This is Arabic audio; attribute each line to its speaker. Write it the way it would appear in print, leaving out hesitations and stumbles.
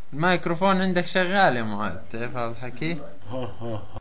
Speaker 1: الميكروفون عندك شغال يا معاذ، تعرف هذا الحكي؟